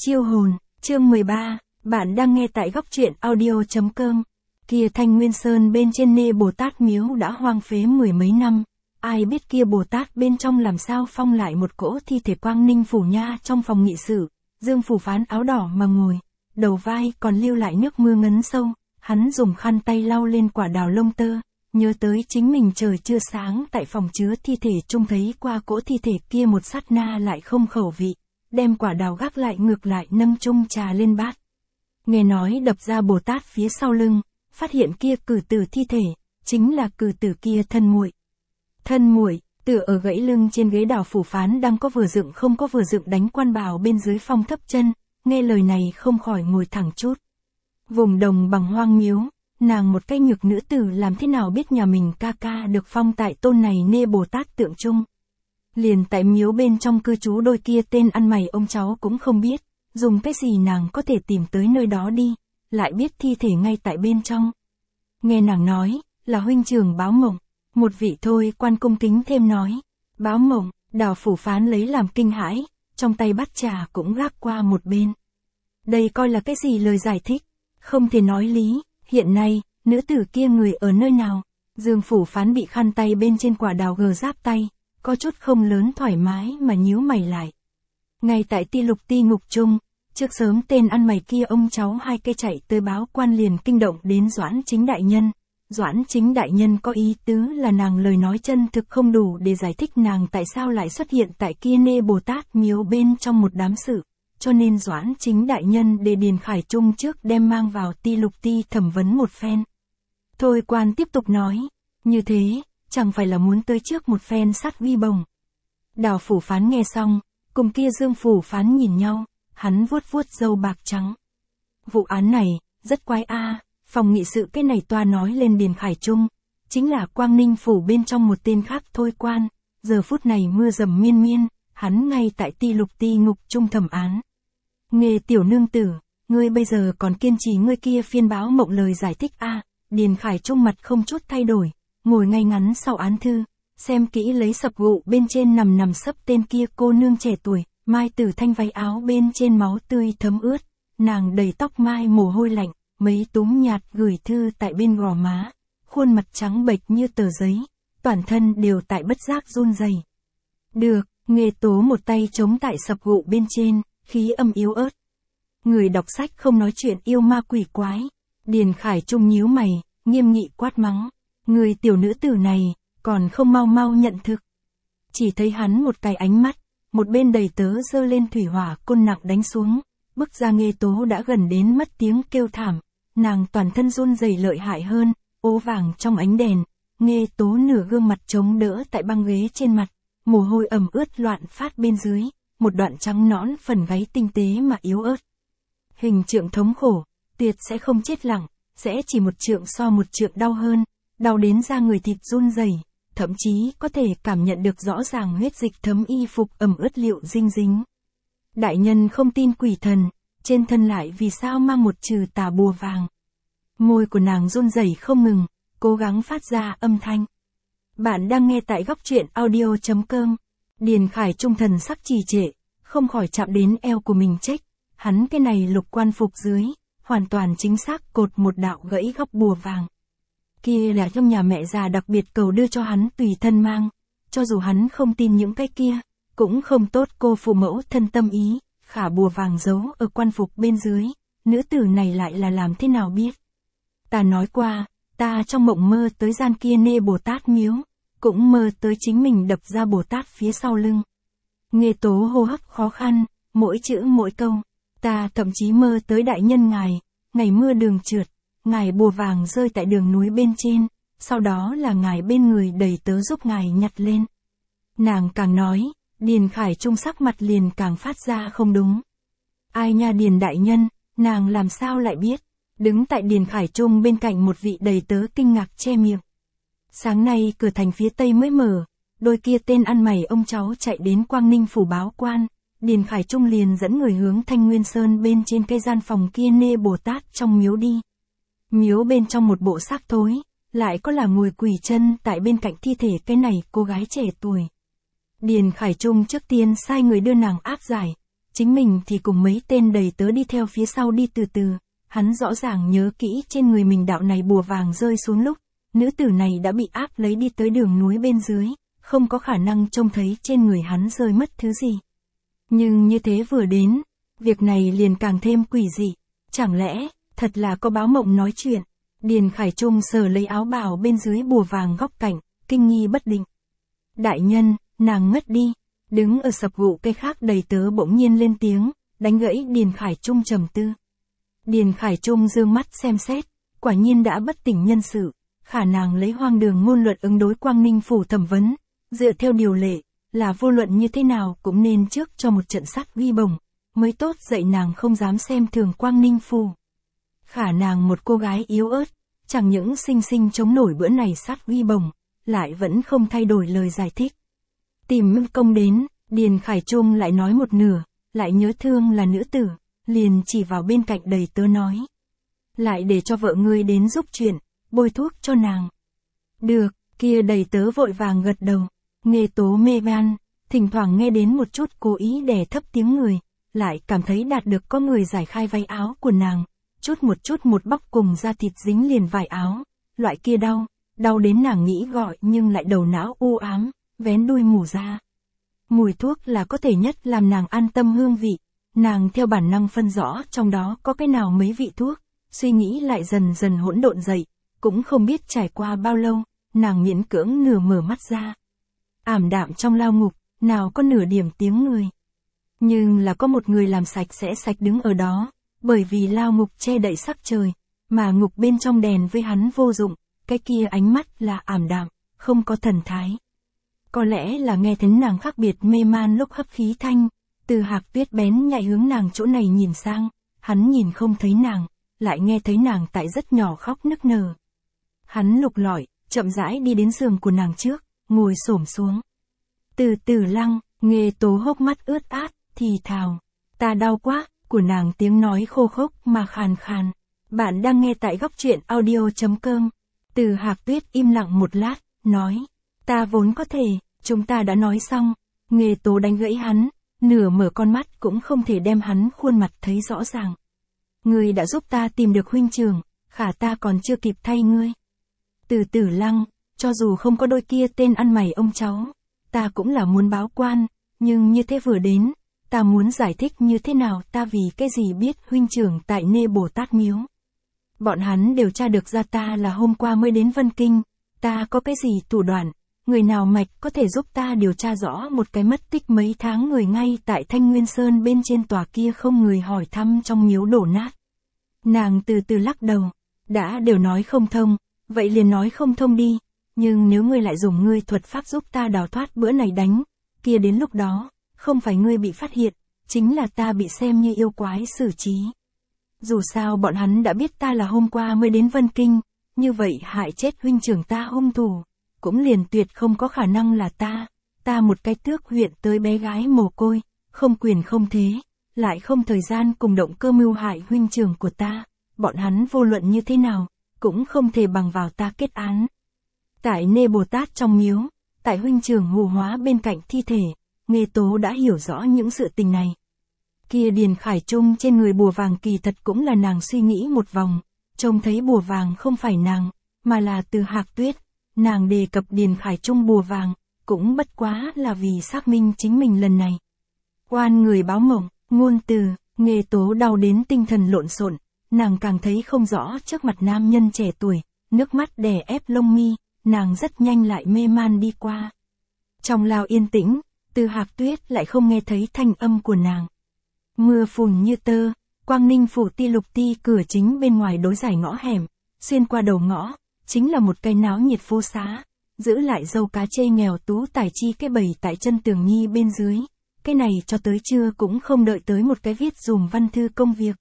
Chiêu hồn, chương 13, bạn đang nghe tại góc truyện audio.com. Kia Thanh Nguyên Sơn bên trên Nê Bồ Tát miếu đã hoang phế mười mấy năm, ai biết kia Bồ Tát bên trong làm sao phong lại một cỗ thi thể Quang Ninh Phủ Nha trong phòng nghị sự, Dương Phủ Phán áo đỏ mà ngồi, đầu vai còn lưu lại nước mưa ngấn sâu, hắn dùng khăn tay lau lên quả đào lông tơ, nhớ tới chính mình trời chưa sáng tại phòng chứa thi thể trông thấy qua cỗ thi thể kia một sát na lại không khẩu vị, đem quả đào gác lại ngược lại nâng chung trà lên bát. Nghe nói đập ra Bồ Tát phía sau lưng, phát hiện kia cử tử thi thể, chính là cử tử kia thân muội. Thân muội, tựa ở gãy lưng trên ghế đào Phủ Phán đang có vừa dựng không có vừa dựng đánh quan bào bên dưới phong thấp chân, nghe lời này không khỏi ngồi thẳng chút. Vùng đồng bằng hoang miếu, nàng một cái nhược nữ tử làm thế nào biết nhà mình ca ca được phong tại tôn này Nê Bồ Tát tượng trung. Liền tại miếu bên trong cư trú đôi kia tên ăn mày ông cháu cũng không biết, dùng cái gì nàng có thể tìm tới nơi đó đi, lại biết thi thể ngay tại bên trong. Nghe nàng nói, là huynh trưởng Báo Mộng, một vị thôi quan cung kính thêm nói, Báo Mộng, đào Phủ Phán lấy làm kinh hãi, trong tay bát trà cũng gác qua một bên. Đây coi là cái gì lời giải thích, không thể nói lý, hiện nay, nữ tử kia người ở nơi nào, Dương Phủ Phán bị khăn tay bên trên quả đào gờ giáp tay, có chút không lớn thoải mái mà nhíu mày lại. Ngay tại Ti Lục Ti ngục chung, trước sớm tên ăn mày kia ông cháu hai cây chạy tới báo quan liền kinh động đến Doãn Chính đại nhân. Doãn Chính đại nhân có ý tứ là nàng lời nói chân thực không đủ để giải thích nàng tại sao lại xuất hiện tại kia Nê Bồ Tát miếu bên trong một đám sự, cho nên Doãn Chính đại nhân để Điền Khải Trung trước đem mang vào Ti Lục Ti thẩm vấn một phen. Thôi quan tiếp tục nói, như thế, chẳng phải là muốn tới trước một phen sát uy bồng. Đào Phủ Phán nghe xong, cùng kia Dương Phủ Phán nhìn nhau, hắn vuốt vuốt râu bạc trắng. Vụ án này, rất quái phòng nghị sự cái này toa nói lên Điền Khải Trung, chính là Quang Ninh Phủ bên trong một tên khác thôi quan, giờ phút này mưa dầm miên miên, hắn ngay tại Ti Lục Ti ngục trung thẩm án. Nghề tiểu nương tử, ngươi bây giờ còn kiên trì ngươi kia phiên Báo Mộng lời giải thích Điền Khải Trung mặt không chút thay đổi, ngồi ngay ngắn sau án thư, xem kỹ lấy sập gụ bên trên nằm sấp tên kia cô nương trẻ tuổi, mai tử thanh váy áo bên trên máu tươi thấm ướt, nàng đầy tóc mai mồ hôi lạnh, mấy túm nhạt gửi thư tại bên gò má, khuôn mặt trắng bệch như tờ giấy, toàn thân đều tại bất giác run rẩy. Được, Nghê Tố một tay chống tại sập gụ bên trên, khí âm yếu ớt. Người đọc sách không nói chuyện yêu ma quỷ quái. Điền Khải Trung nhíu mày, nghiêm nghị quát mắng. Người tiểu nữ tử này, còn không mau mau nhận thực. Chỉ thấy hắn một cái ánh mắt, một bên đầy tớ giơ lên thủy hỏa côn nặng đánh xuống, bức ra Nghê Tố đã gần đến mất tiếng kêu thảm, nàng toàn thân run rẩy lợi hại hơn, ố vàng trong ánh đèn, Nghê Tố nửa gương mặt chống đỡ tại băng ghế trên mặt, mồ hôi ẩm ướt loạn phát bên dưới, một đoạn trắng nõn phần gáy tinh tế mà yếu ớt. Hình trượng thống khổ, tuyệt sẽ không chết lặng, sẽ chỉ một trượng so một trượng đau hơn, đau đến da người thịt run rẩy, thậm chí có thể cảm nhận được rõ ràng huyết dịch thấm y phục ẩm ướt liệu dinh dính. Đại nhân không tin quỷ thần, trên thân lại vì sao mang một trừ tà bùa vàng. Môi của nàng run rẩy không ngừng, cố gắng phát ra âm thanh. Bạn đang nghe tại góc truyện audio.com. Điền Khải Trung thần sắc trì trệ, không khỏi chạm đến eo của mình trách, hắn cái này lục quan phục dưới, hoàn toàn chính xác cột một đạo gãy góc bùa vàng. Kia là trong nhà mẹ già đặc biệt cầu đưa cho hắn tùy thân mang, cho dù hắn không tin những cái kia, cũng không tốt cô phụ mẫu thân tâm ý, khả bùa vàng giấu ở quan phục bên dưới, nữ tử này lại là làm thế nào biết. Ta nói qua, ta trong mộng mơ tới gian kia Nê Bồ Tát miếu, cũng mơ tới chính mình đập ra Bồ Tát phía sau lưng. Nghê Tố hô hấp khó khăn, mỗi chữ mỗi câu, ta thậm chí mơ tới đại nhân ngài, ngày mưa đường trượt, ngài bùa vàng rơi tại đường núi bên trên, sau đó là ngài bên người đầy tớ giúp ngài nhặt lên. Nàng càng nói, Điền Khải Trung sắc mặt liền càng phát ra không đúng. Ai nha Điền đại nhân, nàng làm sao lại biết, đứng tại Điền Khải Trung bên cạnh một vị đầy tớ kinh ngạc che miệng. Sáng nay cửa thành phía tây mới mở, đôi kia tên ăn mày ông cháu chạy đến Quang Ninh Phủ báo quan, Điền Khải Trung liền dẫn người hướng Thanh Nguyên Sơn bên trên cái gian phòng kia Nê Bồ Tát trong miếu đi. Miếu bên trong một bộ xác thối, lại có là ngồi quỳ chân tại bên cạnh thi thể cái này cô gái trẻ tuổi. Điền Khải Trung trước tiên sai người đưa nàng áp giải, Chính mình thì cùng mấy tên đầy tớ đi theo phía sau đi từ từ, hắn rõ ràng nhớ kỹ trên người mình đạo này bùa vàng rơi xuống lúc, nữ tử này đã bị áp lấy đi tới đường núi bên dưới, không có khả năng trông thấy trên người hắn rơi mất thứ gì. Nhưng như thế vừa đến, việc này liền càng thêm quỷ dị, chẳng lẽ, thật là có báo mộng nói chuyện. Điền Khải Trung sờ lấy áo bào bên dưới bùa vàng góc cạnh, kinh nghi bất định. Đại nhân, nàng ngất đi, đứng ở sập gụ cây khác đầy tớ bỗng nhiên lên tiếng, đánh gãy Điền Khải Trung trầm tư. Điền Khải Trung dương mắt xem xét, quả nhiên đã bất tỉnh nhân sự, khả nàng lấy hoang đường ngôn luận ứng đối Quang Ninh phủ thẩm vấn, dựa theo điều lệ, là vô luận như thế nào cũng nên trước cho một trận sát uy bổng, mới tốt dạy nàng không dám xem thường Quang Ninh phủ. Khả nàng một cô gái yếu ớt, chẳng những sinh sinh chống nổi bữa này sát uy bổng, lại vẫn không thay đổi lời giải thích. Tìm công đến, Điền Khải Trung lại nói một nửa, lại nhớ thương là nữ tử, liền chỉ vào bên cạnh đầy tớ nói. Lại để cho vợ ngươi đến giúp chuyện, bôi thuốc cho nàng. Được, kia đầy tớ vội vàng gật đầu, Nghê Tố mê man, thỉnh thoảng nghe đến một chút cố ý đè thấp tiếng người, lại cảm thấy đạt được có người giải khai váy áo của nàng, chút một bóc cùng da thịt dính liền vải áo, loại kia đau, đau đến nàng nghĩ gọi nhưng lại đầu não u ám, vén đuôi mù ra. Mùi thuốc là có thể nhất làm nàng an tâm hương vị, nàng theo bản năng phân rõ trong đó có cái nào mấy vị thuốc, suy nghĩ lại dần dần hỗn độn dậy, cũng không biết trải qua bao lâu, nàng miễn cưỡng nửa mở mắt ra. Ảm đạm trong lao ngục, nào có nửa điểm tiếng người. Nhưng là có một người làm sạch sẽ sạch đứng ở đó, bởi vì lao ngục che đậy sắc trời, mà ngục bên trong đèn với hắn vô dụng, cái kia ánh mắt là ảm đạm, không có thần thái. Có lẽ là nghe thấy nàng khác biệt mê man lúc hấp khí thanh, Từ Hạc Tuyết bén nhạy hướng nàng chỗ này nhìn sang, hắn nhìn không thấy nàng, lại nghe thấy nàng tại rất nhỏ khóc nức nở. Hắn lục lọi, chậm rãi đi đến giường của nàng trước, ngồi xổm xuống. Từ từ lăng, Nghê Tố hốc mắt ướt át, thì thào, ta đau quá, của nàng tiếng nói khô khốc mà khàn khàn. Bạn đang nghe tại góc truyện audio.com. Từ Hạc Tuyết im lặng một lát, nói, ta vốn có thể, chúng ta đã nói xong. Nghê Tố đánh gãy hắn, nửa mở con mắt cũng không thể đem hắn khuôn mặt thấy rõ ràng. Ngươi đã giúp ta tìm được huynh trưởng, khả ta còn chưa kịp thay ngươi. Từ Tử Lăng, cho dù không có đôi kia tên ăn mày ông cháu, ta cũng là muốn báo quan, nhưng như thế vừa đến, ta muốn giải thích như thế nào ta vì cái gì biết huynh trưởng tại Nê Bồ Tát Miếu. Bọn hắn điều tra được ra ta là hôm qua mới đến Vân Kinh, ta có cái gì thủ đoạn, người nào mạch có thể giúp ta điều tra rõ một cái mất tích mấy tháng người ngay tại Thanh Nguyên Sơn bên trên tòa kia không người hỏi thăm trong miếu đổ nát. Nàng từ từ lắc đầu, đã đều nói không thông, vậy liền nói không thông đi, nhưng nếu ngươi lại dùng ngươi thuật pháp giúp ta đào thoát bữa này đánh, kia đến lúc đó, không phải ngươi bị phát hiện, chính là ta bị xem như yêu quái xử trí. Dù sao bọn hắn đã biết ta là hôm qua mới đến Vân Kinh, như vậy hại chết huynh trưởng ta hung thủ, cũng liền tuyệt không có khả năng là ta một cái tước huyện tới bé gái mồ côi, không quyền không thế, lại không thời gian cùng động cơ mưu hại huynh trưởng của ta, bọn hắn vô luận như thế nào, cũng không thể bằng vào ta kết án. Tại Nê Bồ Tát trong miếu, tại huynh trưởng hù hóa bên cạnh thi thể, Nghê Tố đã hiểu rõ những sự tình này. Kia Điền Khải Trung trên người bùa vàng kỳ thật cũng là nàng suy nghĩ một vòng, trông thấy bùa vàng không phải nàng, mà là Từ Hạc Tuyết, nàng đề cập Điền Khải Trung bùa vàng, cũng bất quá là vì xác minh chính mình lần này. Oan người báo mộng, ngôn từ, Nghê Tố đau đến tinh thần lộn xộn, nàng càng thấy không rõ trước mặt nam nhân trẻ tuổi, nước mắt đè ép lông mi, nàng rất nhanh lại mê man đi qua. Trong lao yên tĩnh, Từ Hạc Tuyết lại không nghe thấy thanh âm của nàng. Mưa phùn như tơ, Quang Ninh phủ ti lục ti cửa chính bên ngoài đối giải ngõ hẻm, xuyên qua đầu ngõ, chính là một cây náo nhiệt phố xá, giữ lại dâu cá chê nghèo tú tài chi cái bầy tại chân tường nhi bên dưới, cái này cho tới trưa cũng không đợi tới một cái viết dùm văn thư công việc.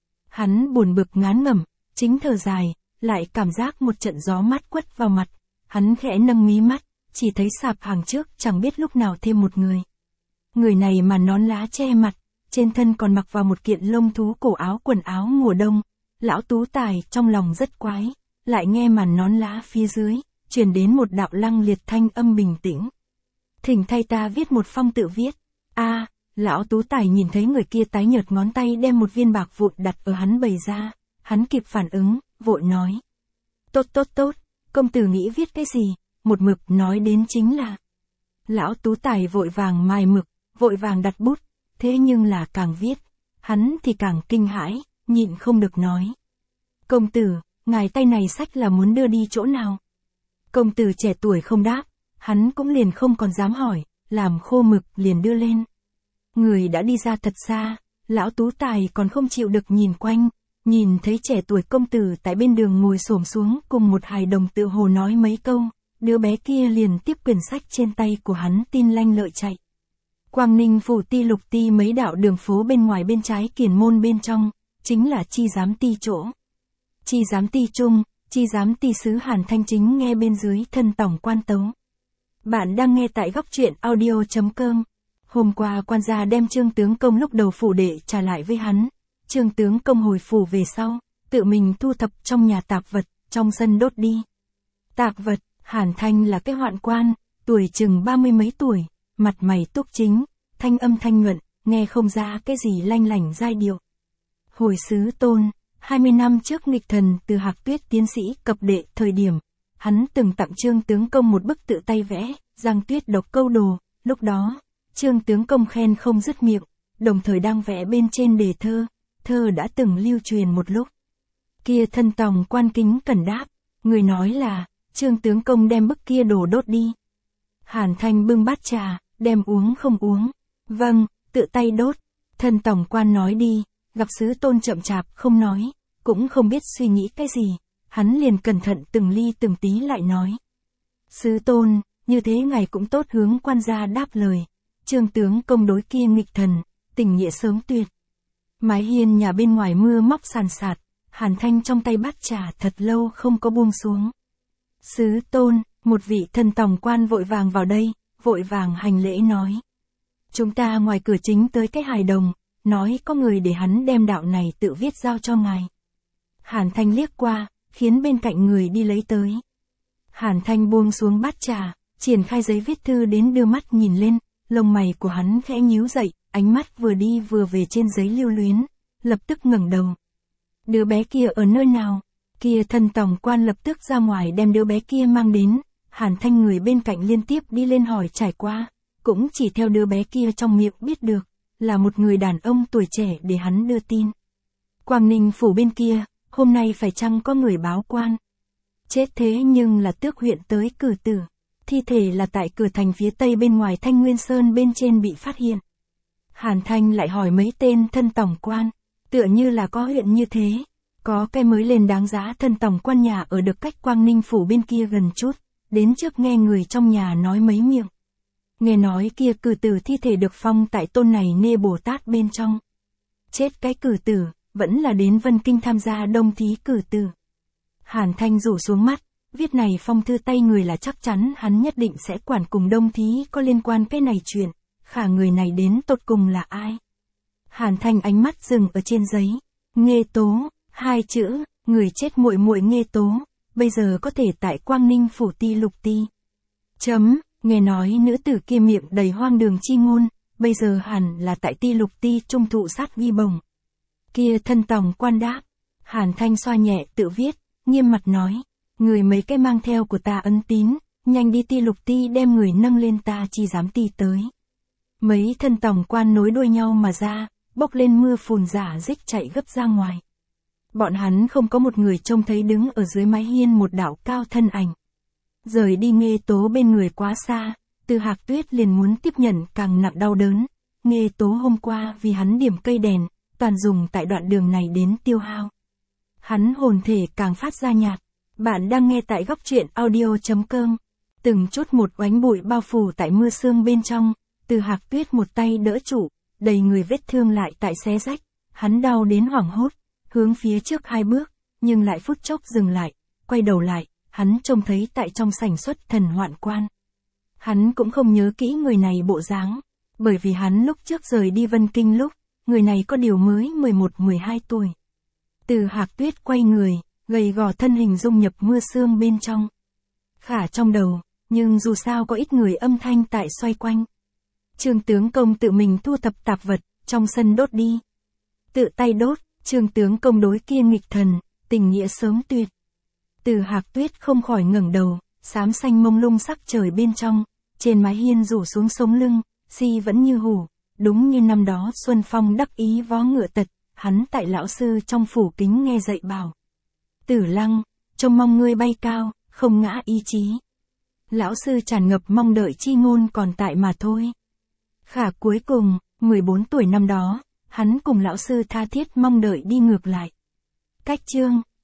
Hắn buồn bực ngán ngẩm, chính thở dài, lại cảm giác một trận gió mát quất vào mặt, hắn khẽ nâng mí mắt, chỉ thấy sạp hàng trước chẳng biết lúc nào thêm một người. Người này mà nón lá che mặt, trên thân còn mặc vào một kiện lông thú cổ áo quần áo mùa đông, lão tú tài trong lòng rất quái, lại nghe màn nón lá phía dưới, truyền đến một đạo lăng liệt thanh âm bình tĩnh. Thỉnh thay ta viết một phong tự viết, Lão Tú Tài nhìn thấy người kia tái nhợt ngón tay đem một viên bạc vụn đặt ở hắn bày ra, hắn kịp phản ứng, vội nói. Tốt, công tử nghĩ viết cái gì, một mực nói đến chính là. Lão Tú Tài vội vàng mài mực, vội vàng đặt bút, thế nhưng là càng viết, hắn thì càng kinh hãi, nhịn không được nói. Công tử, ngài tay này sách là muốn đưa đi chỗ nào? Công tử trẻ tuổi không đáp, hắn cũng liền không còn dám hỏi, làm khô mực liền đưa lên. Người đã đi ra thật xa, lão Tú Tài còn không chịu được nhìn quanh, nhìn thấy trẻ tuổi công tử tại bên đường ngồi xổm xuống cùng một hài đồng tự hồ nói mấy câu, đứa bé kia liền tiếp quyển sách trên tay của hắn tin lanh lợi chạy. Quang Ninh phủ ti lục ti mấy đạo đường phố bên ngoài bên trái kiền môn bên trong, chính là chi giám ti chỗ. Chi giám ti trung, chi giám ti sứ Hàn Thanh chính nghe bên dưới thân tổng quan tấu. Bạn đang nghe tại góc truyện audio.com. Hôm qua quan gia đem Trương tướng công lúc đầu phủ đệ trả lại với hắn. Trương tướng công hồi phủ về sau, tự mình thu thập trong nhà tạp vật, trong sân đốt đi. Tạp vật, Hàn Thanh là cái hoạn quan, tuổi chừng 30 mấy tuổi, mặt mày túc chính, thanh âm thanh nhuận, nghe không ra cái gì lanh lảnh giai điệu. Hồi sứ Tôn, 20 năm trước nghịch thần từ Hạc Tuyết tiến sĩ cập đệ thời điểm, hắn từng tặng Trương tướng công một bức tự tay vẽ, Giang Tuyết độc câu đồ, lúc đó, Trương tướng công khen không dứt miệng, đồng thời đang vẽ bên trên đề thơ, thơ đã từng lưu truyền một lúc. Kia thân tòng quan kính cẩn đáp, người nói là, Trương tướng công đem bức kia đồ đốt đi. Hàn Thanh bưng bát trà, đem uống không uống. Vâng, tự tay đốt. Thân tổng quan nói đi, gặp sứ Tôn chậm chạp không nói, cũng không biết suy nghĩ cái gì, hắn liền cẩn thận từng ly từng tí lại nói. Sứ Tôn, như thế ngài cũng tốt hướng quan gia đáp lời. Trương tướng công đối kia nghịch thần, tình nghĩa sớm tuyệt. Mái hiên nhà bên ngoài mưa móc sàn sạt, Hàn Thanh trong tay bát trà thật lâu không có buông xuống. Sứ Tôn, một vị thân tổng quan vội vàng vào đây, vội vàng hành lễ nói. Chúng ta ngoài cửa chính tới cái hài đồng, nói có người để hắn đem đạo này tự viết giao cho ngài. Hàn Thanh liếc qua, khiến bên cạnh người đi lấy tới. Hàn Thanh buông xuống bát trà, triển khai giấy viết thư đến đưa mắt nhìn lên, lông mày của hắn khẽ nhíu dậy, ánh mắt vừa đi vừa về trên giấy lưu luyến, lập tức ngẩng đầu. Đứa bé kia ở nơi nào? Kia thân tổng quan lập tức ra ngoài đem đứa bé kia mang đến, Hàn Thanh người bên cạnh liên tiếp đi lên hỏi trải qua, cũng chỉ theo đứa bé kia trong miệng biết được, là một người đàn ông tuổi trẻ để hắn đưa tin. Quang Ninh phủ bên kia, hôm nay phải chăng có người báo quan? Chết thế nhưng là Tước huyện tới cử tử, thi thể là tại cửa thành phía tây bên ngoài Thanh Nguyên Sơn bên trên bị phát hiện. Hàn Thanh lại hỏi mấy tên thân tổng quan, tựa như là có huyện như thế, có cái mới lên đáng giá thân tổng quan nhà ở được cách Quang Ninh phủ bên kia gần chút, đến trước nghe người trong nhà nói mấy miệng. Nghe nói kia cử tử thi thể được phong tại tôn này nê Bồ Tát bên trong. Chết cái cử tử, vẫn là đến Vân Kinh tham gia đông thí cử tử. Hàn Thanh rủ xuống mắt, viết này phong thư tay người là chắc chắn hắn nhất định sẽ quản cùng đông thí có liên quan cái này chuyện, khả người này đến tột cùng là ai? Hàn Thanh ánh mắt dừng ở trên giấy, Nghê Tố, hai chữ, người chết muội muội Nghê Tố, bây giờ có thể tại Quang Ninh phủ ti lục ti. Nghe nói nữ tử kia miệng đầy hoang đường chi ngôn, bây giờ hẳn là tại ti lục ti trung thụ sát vi bồng. Kia thân tổng quan đáp, Hàn Thanh xoa nhẹ tự viết, nghiêm mặt nói, người mấy cái mang theo của ta ấn tín, nhanh đi ti lục ti đem người nâng lên ta chi giám ti tới. Mấy thân tổng quan nối đuôi nhau mà ra, bốc lên mưa phùn giả dích chạy gấp ra ngoài. Bọn hắn không có một người trông thấy đứng ở dưới mái hiên một đạo cao thân ảnh. Rời đi Nghê Tố bên người quá xa, Từ Hạc Tuyết liền muốn tiếp nhận càng nặng đau đớn. Nghê Tố hôm qua vì hắn điểm cây đèn, toàn dùng tại đoạn đường này đến tiêu hao. Hắn hồn thể càng phát ra nhạt. Bạn đang nghe tại góc truyện audio.com. Từng chút một oánh bụi bao phủ tại mưa sương bên trong, Từ Hạc Tuyết một tay đỡ trụ, đầy người vết thương lại tại xé rách. Hắn đau đến hoảng hốt, hướng phía trước 2 bước, nhưng lại phút chốc dừng lại, quay đầu lại, hắn trông thấy tại trong sảnh xuất thần hoạn quan. Hắn cũng không nhớ kỹ người này bộ dáng, bởi vì hắn lúc trước rời đi Vân Kinh lúc, người này có điều mới 11-12 tuổi. Từ Hạc Tuyết quay người, gầy gò thân hình dung nhập mưa sương bên trong. Khả trong đầu, nhưng dù sao có ít người âm thanh tại xoay quanh. Trương tướng công tự mình thu thập tạp vật, trong sân đốt đi. Tự tay đốt, Trương tướng công đối kia nghịch thần, tình nghĩa sớm tuyệt. Từ Hạc Tuyết không khỏi ngẩng đầu, xám xanh mông lung sắc trời bên trong, trên mái hiên rủ xuống sống lưng, si vẫn như hủ, đúng như năm đó Xuân Phong đắc ý vó ngựa tật, hắn tại lão sư trong phủ kính nghe dạy bảo. Tử Lăng, trông mong ngươi bay cao, không ngã ý chí. Lão sư tràn ngập mong đợi chi ngôn còn tại mà thôi. Khả cuối cùng, 14 tuổi năm đó, hắn cùng lão sư tha thiết mong đợi đi ngược lại. Cách chương